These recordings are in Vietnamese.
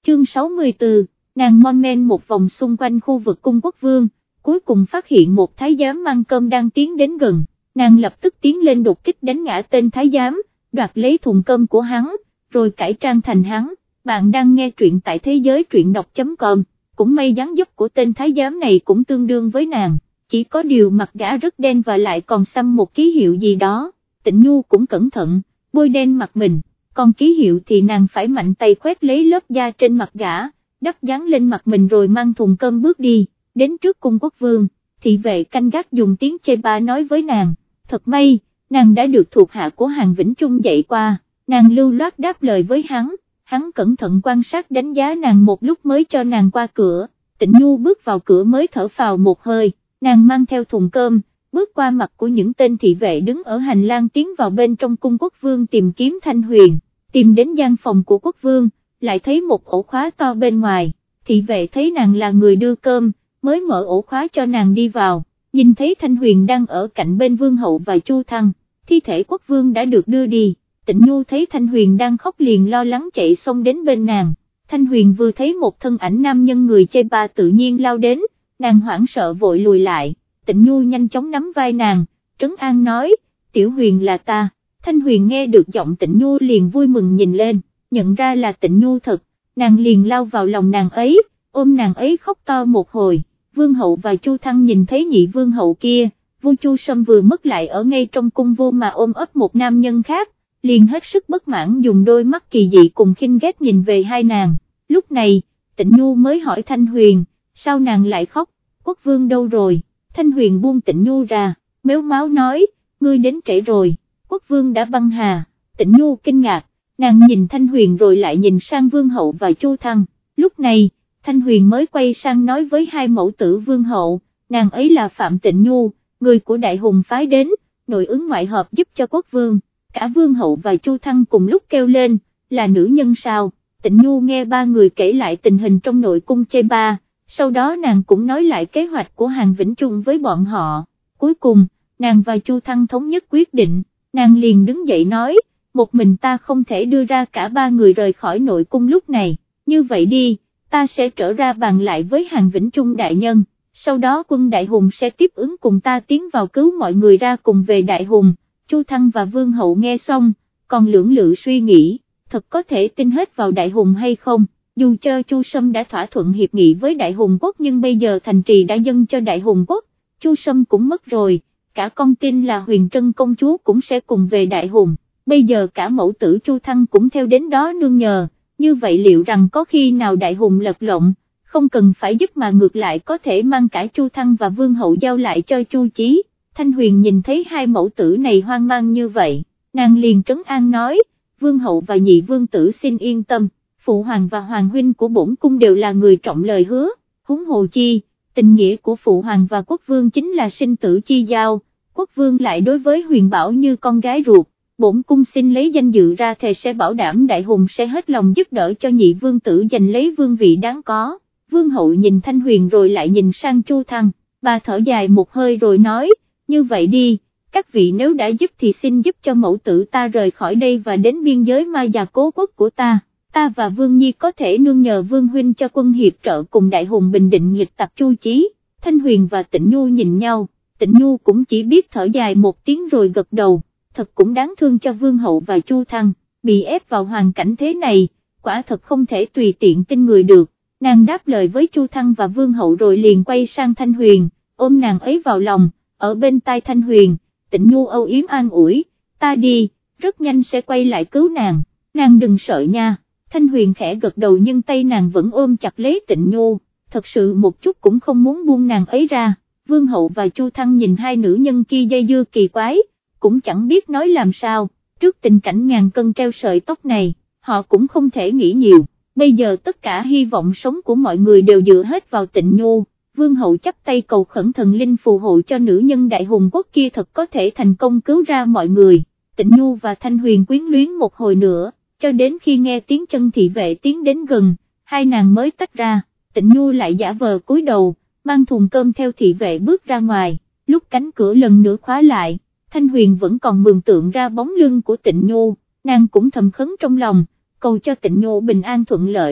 chương 64, nàng mon men một vòng xung quanh khu vực cung quốc vương, cuối cùng phát hiện một thái giám mang cơm đang tiến đến gần, nàng lập tức tiến lên đột kích đánh ngã tên thái giám, đoạt lấy thùng cơm của hắn, rồi cải trang thành hắn. Bạn đang nghe truyện tại thế giới truyện đọc.com, cũng may dáng dấp của tên thái giám này cũng tương đương với nàng, chỉ có điều mặt gã rất đen và lại còn xăm một ký hiệu gì đó. Tịnh Nhu cũng cẩn thận, bôi đen mặt mình, còn ký hiệu thì nàng phải mạnh tay khoét lấy lớp da trên mặt gã, đắp dán lên mặt mình rồi mang thùng cơm bước đi, đến trước cung quốc vương, thị vệ canh gác dùng tiếng chê bai nói với nàng, thật may, nàng đã được thuộc hạ của Hàn Vĩnh Trung dạy qua, nàng lưu loát đáp lời với hắn cẩn thận quan sát đánh giá nàng một lúc mới cho nàng qua cửa. Tịnh Nhu bước vào cửa mới thở phào một hơi, nàng mang theo thùng cơm, bước qua mặt của những tên thị vệ đứng ở hành lang tiến vào bên trong cung quốc vương tìm kiếm Thanh Huyền, tìm đến gian phòng của quốc vương, lại thấy một ổ khóa to bên ngoài, thị vệ thấy nàng là người đưa cơm, mới mở ổ khóa cho nàng đi vào, nhìn thấy Thanh Huyền đang ở cạnh bên vương hậu và Chu Thăng, thi thể quốc vương đã được đưa đi. Tịnh Nhu thấy Thanh Huyền đang khóc liền lo lắng chạy xông đến bên nàng, Thanh Huyền vừa thấy một thân ảnh nam nhân người chê bai tự nhiên lao đến, nàng hoảng sợ vội lùi lại, Tịnh Nhu nhanh chóng nắm vai nàng, trấn an nói, Tiểu Huyền là ta. Thanh Huyền nghe được giọng Tịnh Nhu liền vui mừng nhìn lên, nhận ra là Tịnh Nhu thật, nàng liền lao vào lòng nàng ấy, ôm nàng ấy khóc to một hồi. Vương hậu và Chu Thăng nhìn thấy nhị vương hậu kia, vua Chu Sâm vừa mất lại ở ngay trong cung vô mà ôm ấp một nam nhân khác, liền hết sức bất mãn dùng đôi mắt kỳ dị cùng khinh ghét nhìn về hai nàng. Lúc này, Tịnh Nhu mới hỏi Thanh Huyền, sao nàng lại khóc, quốc vương đâu rồi? Thanh Huyền buông Tịnh Nhu ra, mếu máo nói, ngươi đến trễ rồi, quốc vương đã băng hà. Tịnh Nhu kinh ngạc, nàng nhìn Thanh Huyền rồi lại nhìn sang vương hậu và Chu Thăng, lúc này, Thanh Huyền mới quay sang nói với hai mẫu tử vương hậu, nàng ấy là Phạm Tịnh Nhu, người của Đại Hùng phái đến, nội ứng ngoại hợp giúp cho quốc vương. Cả vương hậu và Chu Thăng cùng lúc kêu lên, là nữ nhân sao? Tịnh Nhu nghe ba người kể lại tình hình trong nội cung chê bai, sau đó nàng cũng nói lại kế hoạch của Hàn Vĩnh Trung với bọn họ, cuối cùng, nàng và Chu Thăng thống nhất quyết định, nàng liền đứng dậy nói, một mình ta không thể đưa ra cả ba người rời khỏi nội cung lúc này, như vậy đi, ta sẽ trở ra bàn lại với Hàn Vĩnh Trung đại nhân, sau đó quân Đại Hùng sẽ tiếp ứng cùng ta tiến vào cứu mọi người ra cùng về Đại Hùng. Chu Thăng và Vương hậu nghe xong, còn lưỡng lự suy nghĩ, thật có thể tin hết vào Đại Hùng hay không, dù cho Chu Sâm đã thỏa thuận hiệp nghị với Đại Hùng quốc nhưng bây giờ thành trì đã dâng cho Đại Hùng quốc, Chu Sâm cũng mất rồi, cả con tin là Huyền Trân công chúa cũng sẽ cùng về Đại Hùng, bây giờ cả mẫu tử Chu Thăng cũng theo đến đó nương nhờ, như vậy liệu rằng có khi nào Đại Hùng lật lọng, không cần phải giúp mà ngược lại có thể mang cả Chu Thăng và Vương hậu giao lại cho Chu Chí. Thanh Huyền nhìn thấy hai mẫu tử này hoang mang như vậy, nàng liền trấn an nói, vương hậu và nhị vương tử xin yên tâm, phụ hoàng và hoàng huynh của bổn cung đều là người trọng lời hứa, huống hồ chi, tình nghĩa của phụ hoàng và quốc vương chính là sinh tử chi giao, quốc vương lại đối với Huyền Bảo như con gái ruột, bổn cung xin lấy danh dự ra thề sẽ bảo đảm Đại Hùng sẽ hết lòng giúp đỡ cho nhị vương tử giành lấy vương vị đáng có. Vương hậu nhìn Thanh Huyền rồi lại nhìn sang Chu Thăng, bà thở dài một hơi rồi nói, như vậy đi, các vị nếu đã giúp thì xin giúp cho mẫu tử ta rời khỏi đây và đến biên giới Ma Già cố quốc của ta và Vương Nhi có thể nương nhờ Vương huynh cho quân hiệp trợ cùng Đại Hùng bình định nghịch tặc Chu Chí. Thanh Huyền và Tịnh Nhu nhìn nhau, Tịnh Nhu cũng chỉ biết thở dài một tiếng rồi gật đầu, thật cũng đáng thương cho Vương hậu và Chu Thăng, bị ép vào hoàn cảnh thế này, quả thật không thể tùy tiện tin người được, nàng đáp lời với Chu Thăng và Vương hậu rồi liền quay sang Thanh Huyền, ôm nàng ấy vào lòng. Ở bên tai Thanh Huyền, Tịnh Nhu âu yếm an ủi, ta đi, rất nhanh sẽ quay lại cứu nàng đừng sợ nha. Thanh Huyền khẽ gật đầu nhưng tay nàng vẫn ôm chặt lấy Tịnh Nhu, thật sự một chút cũng không muốn buông nàng ấy ra. Vương hậu và Chu Thăng nhìn hai nữ nhân kia dây dưa kỳ quái, cũng chẳng biết nói làm sao, trước tình cảnh ngàn cân treo sợi tóc này, họ cũng không thể nghĩ nhiều, bây giờ tất cả hy vọng sống của mọi người đều dựa hết vào Tịnh Nhu. Vương hậu chắp tay cầu khẩn thần linh phù hộ cho nữ nhân Đại Hùng quốc kia thật có thể thành công cứu ra mọi người. Tịnh Nhu và Thanh Huyền quyến luyến một hồi nữa, cho đến khi nghe tiếng chân thị vệ tiến đến gần, hai nàng mới tách ra. Tịnh Nhu lại giả vờ cúi đầu, mang thùng cơm theo thị vệ bước ra ngoài, lúc cánh cửa lần nữa khóa lại, Thanh Huyền vẫn còn mường tượng ra bóng lưng của Tịnh Nhu, nàng cũng thầm khấn trong lòng, cầu cho Tịnh Nhu bình an thuận lợi.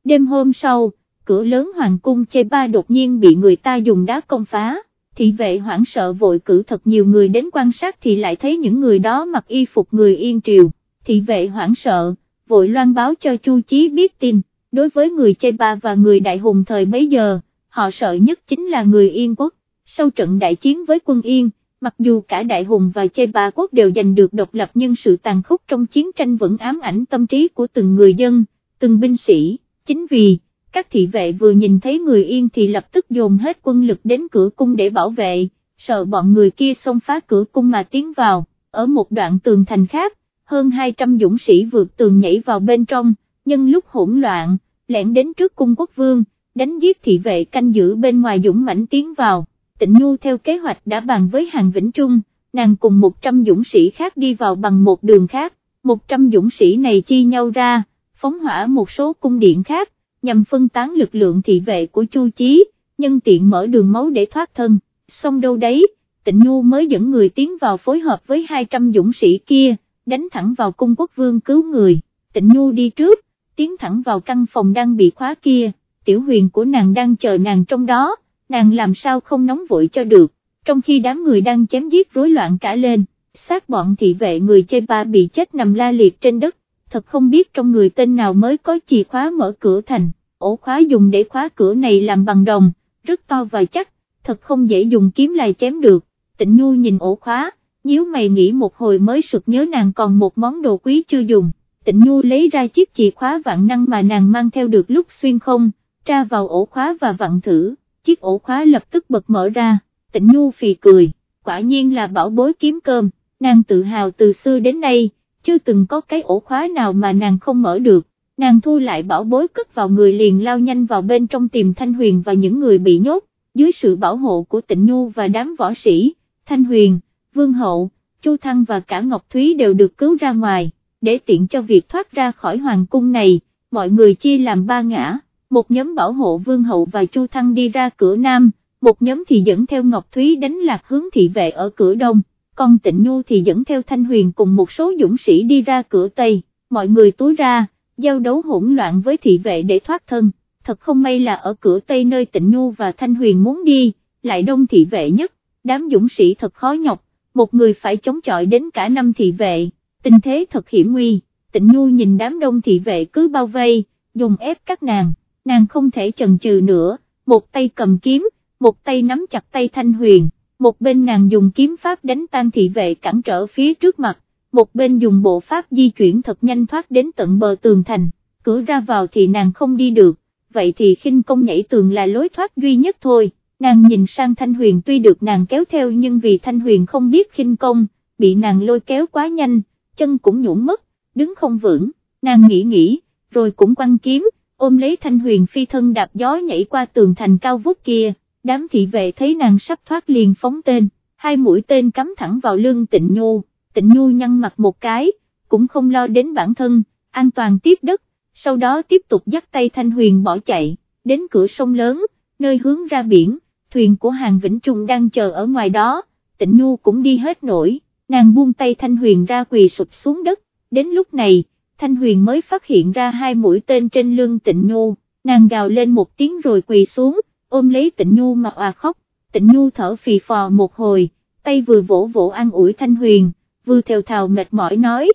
Đêm hôm sau, cửa lớn hoàng cung Cheba đột nhiên bị người ta dùng đá công phá, thị vệ hoảng sợ vội cử thật nhiều người đến quan sát thì lại thấy những người đó mặc y phục người Yên Triều, thị vệ hoảng sợ, vội loan báo cho Chu Chí biết tin. Đối với người Cheba và người Đại Hùng thời bấy giờ, họ sợ nhất chính là người Yên quốc. Sau trận đại chiến với quân Yên, mặc dù cả Đại Hùng và Cheba quốc đều giành được độc lập nhưng sự tàn khốc trong chiến tranh vẫn ám ảnh tâm trí của từng người dân, từng binh sĩ. Chính vì, các thị vệ vừa nhìn thấy người Yên thì lập tức dồn hết quân lực đến cửa cung để bảo vệ, sợ bọn người kia xông phá cửa cung mà tiến vào. Ở một đoạn tường thành khác, hơn 200 dũng sĩ vượt tường nhảy vào bên trong, nhân lúc hỗn loạn, lẻn đến trước cung quốc vương, đánh giết thị vệ canh giữ bên ngoài dũng mãnh tiến vào. Tịnh Nhu theo kế hoạch đã bàn với Hàn Vĩnh Trung, nàng cùng 100 dũng sĩ khác đi vào bằng một đường khác, 100 dũng sĩ này chia nhau ra, phóng hỏa một số cung điện khác, nhằm phân tán lực lượng thị vệ của Chu Chí, nhân tiện mở đường máu để thoát thân. Xong đâu đấy, Tịnh Nhu mới dẫn người tiến vào phối hợp với 200 dũng sĩ kia, đánh thẳng vào cung quốc vương cứu người. Tịnh Nhu đi trước, tiến thẳng vào căn phòng đang bị khóa kia, Tiểu Huyền của nàng đang chờ nàng trong đó, nàng làm sao không nóng vội cho được, trong khi đám người đang chém giết rối loạn cả lên, xác bọn thị vệ người Cheba bị chết nằm la liệt trên đất, thật không biết trong người tên nào mới có chìa khóa mở cửa thành, ổ khóa dùng để khóa cửa này làm bằng đồng, rất to và chắc, thật không dễ dùng kiếm lại chém được. Tịnh Nhu nhìn ổ khóa, nhíu mày nghĩ một hồi mới sực nhớ nàng còn một món đồ quý chưa dùng. Tịnh Nhu lấy ra chiếc chìa khóa vạn năng mà nàng mang theo được lúc xuyên không, tra vào ổ khóa và vặn thử, chiếc ổ khóa lập tức bật mở ra. Tịnh Nhu phì cười, quả nhiên là bảo bối kiếm cơm, nàng tự hào từ xưa đến nay, chưa từng có cái ổ khóa nào mà nàng không mở được. Nàng thu lại bảo bối cất vào người liền lao nhanh vào bên trong tìm Thanh Huyền và những người bị nhốt. Dưới sự bảo hộ của Tịnh Nhu và đám võ sĩ, Thanh Huyền, Vương Hậu, Chu Thăng và cả Ngọc Thúy đều được cứu ra ngoài. Để tiện cho việc thoát ra khỏi hoàng cung này, mọi người chia làm 3 ngã, một nhóm bảo hộ Vương Hậu và Chu Thăng đi ra cửa Nam, một nhóm thì dẫn theo Ngọc Thúy đánh lạc hướng thị vệ ở cửa Đông, còn Tịnh Nhu thì dẫn theo Thanh Huyền cùng một số dũng sĩ đi ra cửa Tây. Mọi người túi ra, giao đấu hỗn loạn với thị vệ để thoát thân. Thật không may là ở cửa Tây nơi Tịnh Nhu và Thanh Huyền muốn đi, lại đông thị vệ nhất, đám dũng sĩ thật khó nhọc, một người phải chống chọi đến cả 5 thị vệ, tình thế thật hiểm nguy. Tịnh Nhu nhìn đám đông thị vệ cứ bao vây, dùng ép các nàng không thể chần chừ nữa, một tay cầm kiếm, một tay nắm chặt tay Thanh Huyền, một bên nàng dùng kiếm pháp đánh tan thị vệ cản trở phía trước mặt, một bên dùng bộ pháp di chuyển thật nhanh thoát đến tận bờ tường thành, cửa ra vào thì nàng không đi được. Vậy thì khinh công nhảy tường là lối thoát duy nhất thôi. Nàng nhìn sang Thanh Huyền tuy được nàng kéo theo nhưng vì Thanh Huyền không biết khinh công, bị nàng lôi kéo quá nhanh, chân cũng nhũn mất, đứng không vững, nàng nghĩ, rồi cũng quăng kiếm, ôm lấy Thanh Huyền phi thân đạp gió nhảy qua tường thành cao vút kia. Đám thị vệ thấy nàng sắp thoát liền phóng tên, 2 mũi tên cắm thẳng vào lưng Tịnh Nhu nhăn mặt một cái, cũng không lo đến bản thân, an toàn tiếp đất. Sau đó tiếp tục dắt tay Thanh Huyền bỏ chạy, đến cửa sông lớn, nơi hướng ra biển, thuyền của Hàn Vĩnh Trung đang chờ ở ngoài đó. Tịnh Nhu cũng đi hết nổi, nàng buông tay Thanh Huyền ra quỳ sụp xuống đất. Đến lúc này, Thanh Huyền mới phát hiện ra 2 mũi tên trên lưng Tịnh Nhu, nàng gào lên một tiếng rồi quỳ xuống, ôm lấy Tịnh Nhu mà òa khóc. Tịnh Nhu thở phì phò một hồi, tay vừa vỗ vỗ an ủi Thanh Huyền, vừa thều thào mệt mỏi nói,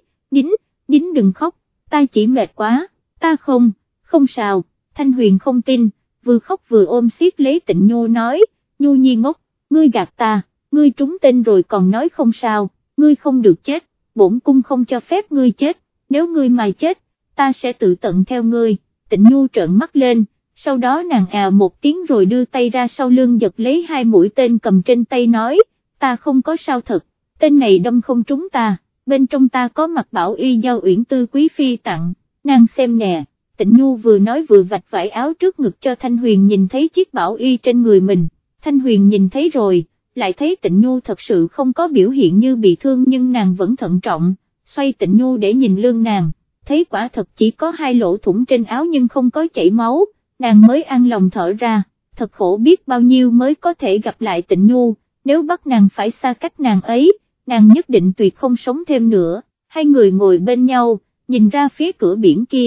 nín đừng khóc, ta chỉ mệt quá. Ta không sao. Thanh Huyền không tin, vừa khóc vừa ôm siết lấy Tịnh Nhu nói, Nhu nhi ngốc, ngươi gạt ta, ngươi trúng tên rồi còn nói không sao, ngươi không được chết, bổn cung không cho phép ngươi chết, nếu ngươi mà chết, ta sẽ tự tận theo ngươi. Tịnh Nhu trợn mắt lên, sau đó nàng ào một tiếng rồi đưa tay ra sau lưng giật lấy 2 mũi tên cầm trên tay nói, ta không có sao thật, tên này đâm không trúng ta, bên trong ta có mặc bảo y do Uyển Tư quý phi tặng. Nàng xem nè. Tịnh Nhu vừa nói vừa vạch vải áo trước ngực cho Thanh Huyền nhìn thấy chiếc bảo y trên người mình. Thanh Huyền nhìn thấy rồi, lại thấy Tịnh Nhu thật sự không có biểu hiện như bị thương nhưng nàng vẫn thận trọng, xoay Tịnh Nhu để nhìn lưng nàng, thấy quả thật chỉ có 2 lỗ thủng trên áo nhưng không có chảy máu, nàng mới an lòng thở ra. Thật khổ biết bao nhiêu mới có thể gặp lại Tịnh Nhu, nếu bắt nàng phải xa cách nàng ấy, nàng nhất định tuyệt không sống thêm nữa. 2 người ngồi bên nhau, nhìn ra phía cửa biển kia,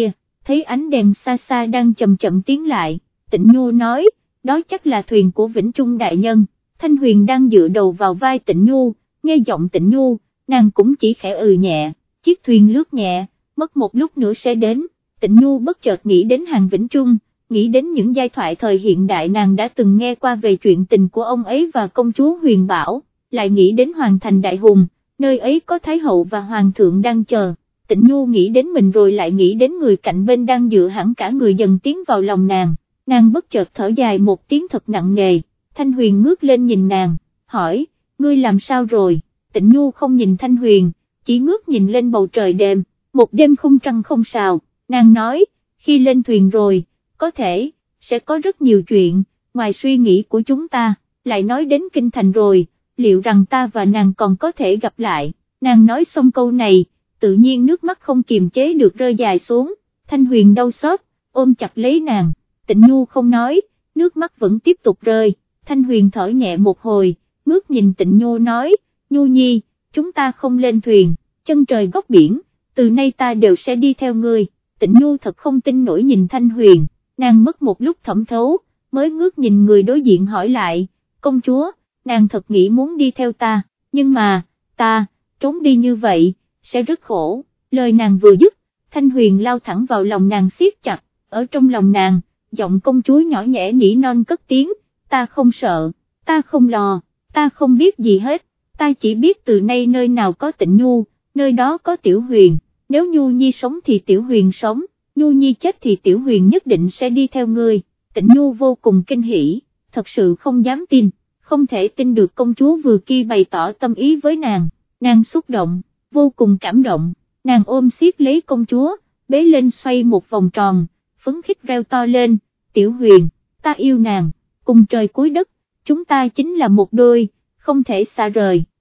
thấy ánh đèn xa xa đang chậm chậm tiến lại, Tịnh Nhu nói, đó chắc là thuyền của Vĩnh Trung đại nhân. Thanh Huyền đang dựa đầu vào vai Tịnh Nhu, nghe giọng Tịnh Nhu, nàng cũng chỉ khẽ nhẹ, chiếc thuyền lướt nhẹ, mất một lúc nữa sẽ đến. Tịnh Nhu bất chợt nghĩ đến Hàn Vĩnh Trung, nghĩ đến những giai thoại thời hiện đại nàng đã từng nghe qua về chuyện tình của ông ấy và công chúa Huyền Bảo, lại nghĩ đến Hoàng thành Đại Hùng, nơi ấy có Thái hậu và Hoàng thượng đang chờ. Tịnh Nhu nghĩ đến mình rồi lại nghĩ đến người cạnh bên đang dựa hẳn cả người dần tiến vào lòng nàng bất chợt thở dài một tiếng thật nặng nề. Thanh Huyền ngước lên nhìn nàng, hỏi, ngươi làm sao rồi? Tịnh Nhu không nhìn Thanh Huyền, chỉ ngước nhìn lên bầu trời đêm, một đêm không trăng không sao, nàng nói, khi lên thuyền rồi, có thể, sẽ có rất nhiều chuyện, ngoài suy nghĩ của chúng ta, lại nói đến kinh thành rồi, liệu rằng ta và nàng còn có thể gặp lại? Nàng nói xong câu này, tự nhiên nước mắt không kiềm chế được rơi dài xuống. Thanh Huyền đau xót, ôm chặt lấy nàng, Tịnh Nhu không nói, nước mắt vẫn tiếp tục rơi. Thanh Huyền thở nhẹ một hồi, ngước nhìn Tịnh Nhu nói, Nhu nhi, chúng ta không lên thuyền, chân trời góc biển, từ nay ta đều sẽ đi theo ngươi. Tịnh Nhu thật không tin nổi nhìn Thanh Huyền, nàng mất một lúc thẩm thấu, mới ngước nhìn người đối diện hỏi lại, công chúa, nàng thật nghĩ muốn đi theo ta, nhưng mà, ta, trốn đi như vậy, sẽ rất khổ. Lời nàng vừa dứt, Thanh Huyền lao thẳng vào lòng nàng siết chặt, ở trong lòng nàng, giọng công chúa nhỏ nhẹ nỉ non cất tiếng, ta không sợ, ta không lo, ta không biết gì hết, ta chỉ biết từ nay nơi nào có Tịnh Nhu, nơi đó có Tiểu Huyền, nếu Nhu nhi sống thì Tiểu Huyền sống, Nhu nhi chết thì Tiểu Huyền nhất định sẽ đi theo ngươi. Tịnh Nhu vô cùng kinh hỉ, thật sự không dám tin, không thể tin được công chúa vừa kia bày tỏ tâm ý với nàng xúc động, vô cùng cảm động, nàng ôm siết lấy công chúa, bế lên xoay một vòng tròn, phấn khích reo to lên, Tiểu Huyền, ta yêu nàng, cùng trời cuối đất, chúng ta chính là một đôi, không thể xa rời.